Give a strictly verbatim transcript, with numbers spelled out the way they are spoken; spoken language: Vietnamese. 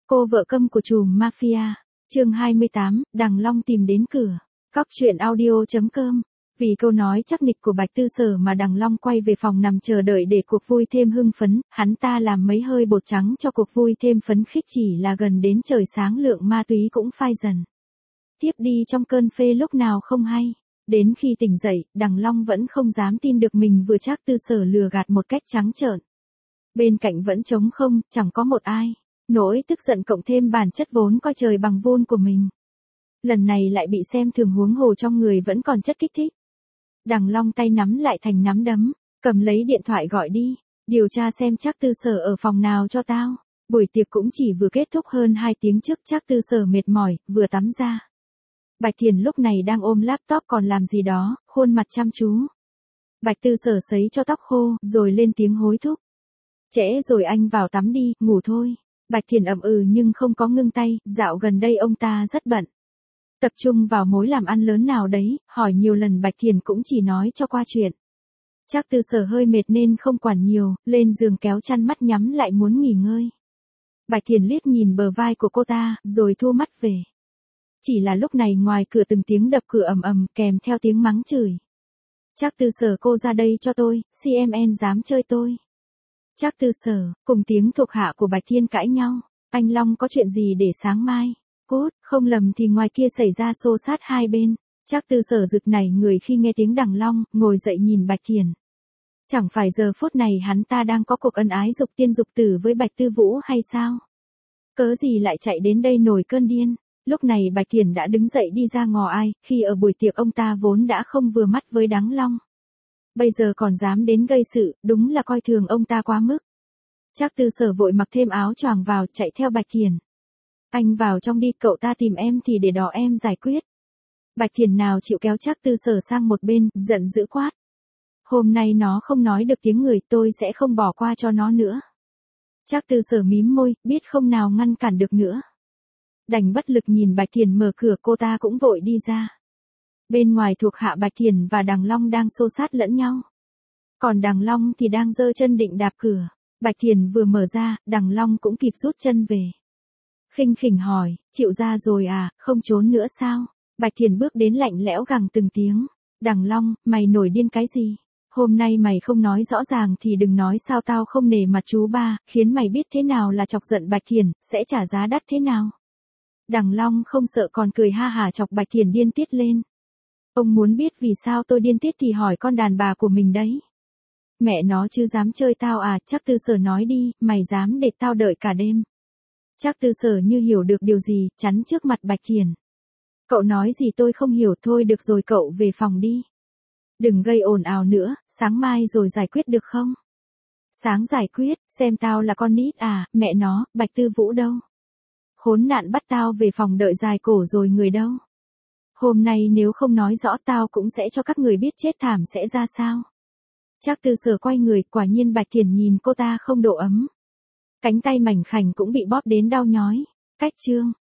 Cô vợ câm của trùm mafia. Chương hai mươi tám, Đằng Long tìm đến cửa. Cóc truyện audio chấm com. Vì câu nói chắc nịch của Bạch Tư Sở mà Đằng Long quay về phòng nằm chờ đợi để cuộc vui thêm hưng phấn, hắn ta làm mấy hơi bột trắng cho cuộc vui thêm phấn khích, chỉ là gần đến trời sáng lượng ma túy cũng phai dần. Tiếp đi trong cơn phê lúc nào không hay. Đến khi tỉnh dậy, Đằng Long vẫn không dám tin được mình vừa Trác Tư Sở lừa gạt một cách trắng trợn. Bên cạnh vẫn trống không, chẳng có một ai. Nỗi tức giận cộng thêm bản chất vốn coi trời bằng vung của mình. Lần này lại bị xem thường, huống hồ trong người vẫn còn chất kích thích. Đằng Long tay nắm lại thành nắm đấm, cầm lấy điện thoại gọi đi, điều tra xem Trác Tư Sở ở phòng nào cho tao. Buổi tiệc cũng chỉ vừa kết thúc hơn hai tiếng trước, Trác Tư Sở mệt mỏi, vừa tắm ra. Bạch Thiền lúc này đang ôm laptop còn làm gì đó, khuôn mặt chăm chú. Bạch Tư Sở sấy cho tóc khô, rồi lên tiếng hối thúc. Trễ rồi, anh vào tắm đi, ngủ thôi. Bạch Thiền ậm ừ nhưng không có ngưng tay, dạo gần đây ông ta rất bận. Tập trung vào mối làm ăn lớn nào đấy, hỏi nhiều lần Bạch Thiền cũng chỉ nói cho qua chuyện. Trác Tư Sở hơi mệt nên không quản nhiều, lên giường kéo chăn, mắt nhắm lại muốn nghỉ ngơi. Bạch Thiền liếc nhìn bờ vai của cô ta, rồi thu mắt về. Chỉ là lúc này ngoài cửa từng tiếng đập cửa ầm ầm kèm theo tiếng mắng chửi. Trác Tư Sở, cô ra đây cho tôi, xê em en dám chơi tôi. Trác Tư Sở, cùng tiếng thuộc hạ của Bạch Thiên cãi nhau. Anh Long có chuyện gì để sáng mai? Cốt, không lầm thì ngoài kia xảy ra xô xát hai bên. Trác Tư Sở giựt nảy người khi nghe tiếng Đằng Long, ngồi dậy nhìn Bạch Thiền. Chẳng phải giờ phút này hắn ta đang có cuộc ân ái dục tiên dục tử với Bạch Tư Vũ hay sao? Cớ gì lại chạy đến đây nổi cơn điên? Lúc này Bạch Thiền đã đứng dậy đi ra ngò ai, khi ở buổi tiệc ông ta vốn đã không vừa mắt với Đằng Long. Bây giờ còn dám đến gây sự, đúng là coi thường ông ta quá mức. Trác Tư Sở vội mặc thêm áo choàng vào, chạy theo Bạch Thiền. Anh vào trong đi, cậu ta tìm em thì để đó em giải quyết. Bạch Thiền nào chịu kéo Trác Tư Sở sang một bên, giận dữ quát. Hôm nay nó không nói được tiếng người, tôi sẽ không bỏ qua cho nó nữa. Trác Tư Sở mím môi, biết không nào ngăn cản được nữa. Đành bất lực nhìn Bạch Thiền mở cửa, cô ta cũng vội đi ra. Bên ngoài thuộc hạ Bạch Thiền và Đằng Long đang xô xát lẫn nhau. Còn Đằng Long thì đang giơ chân định đạp cửa. Bạch Thiền vừa mở ra, Đằng Long cũng kịp rút chân về. Khinh khỉnh hỏi, chịu ra rồi à, không trốn nữa sao? Bạch Thiền bước đến lạnh lẽo gằn từng tiếng. Đằng Long, mày nổi điên cái gì? Hôm nay mày không nói rõ ràng thì đừng nói sao tao không nể mặt chú ba, khiến mày biết thế nào là chọc giận Bạch Thiền, sẽ trả giá đắt thế nào. Đằng Long không sợ còn cười ha hả chọc Bạch Thiền điên tiết lên. Ông muốn biết vì sao tôi điên tiết thì hỏi con đàn bà của mình đấy. Mẹ nó chứ dám chơi tao à? Trác Tư Sở nói đi, mày dám để tao đợi cả đêm. Trác Tư Sở như hiểu được điều gì, chắn trước mặt Bạch Thiền. Cậu nói gì tôi không hiểu, thôi được rồi, cậu về phòng đi. Đừng gây ồn ào nữa, sáng mai rồi giải quyết được không? Sáng giải quyết, xem tao là con nít à? Mẹ nó, Bạch Tư Vũ đâu? Khốn nạn, bắt tao về phòng đợi dài cổ rồi người đâu? Hôm nay nếu không nói rõ tao cũng sẽ cho các người biết chết thảm sẽ ra sao. Trác Tư Sở quay người, quả nhiên Bạch Thiền nhìn cô ta không độ ấm. Cánh tay mảnh khảnh cũng bị bóp đến đau nhói. Cách chương.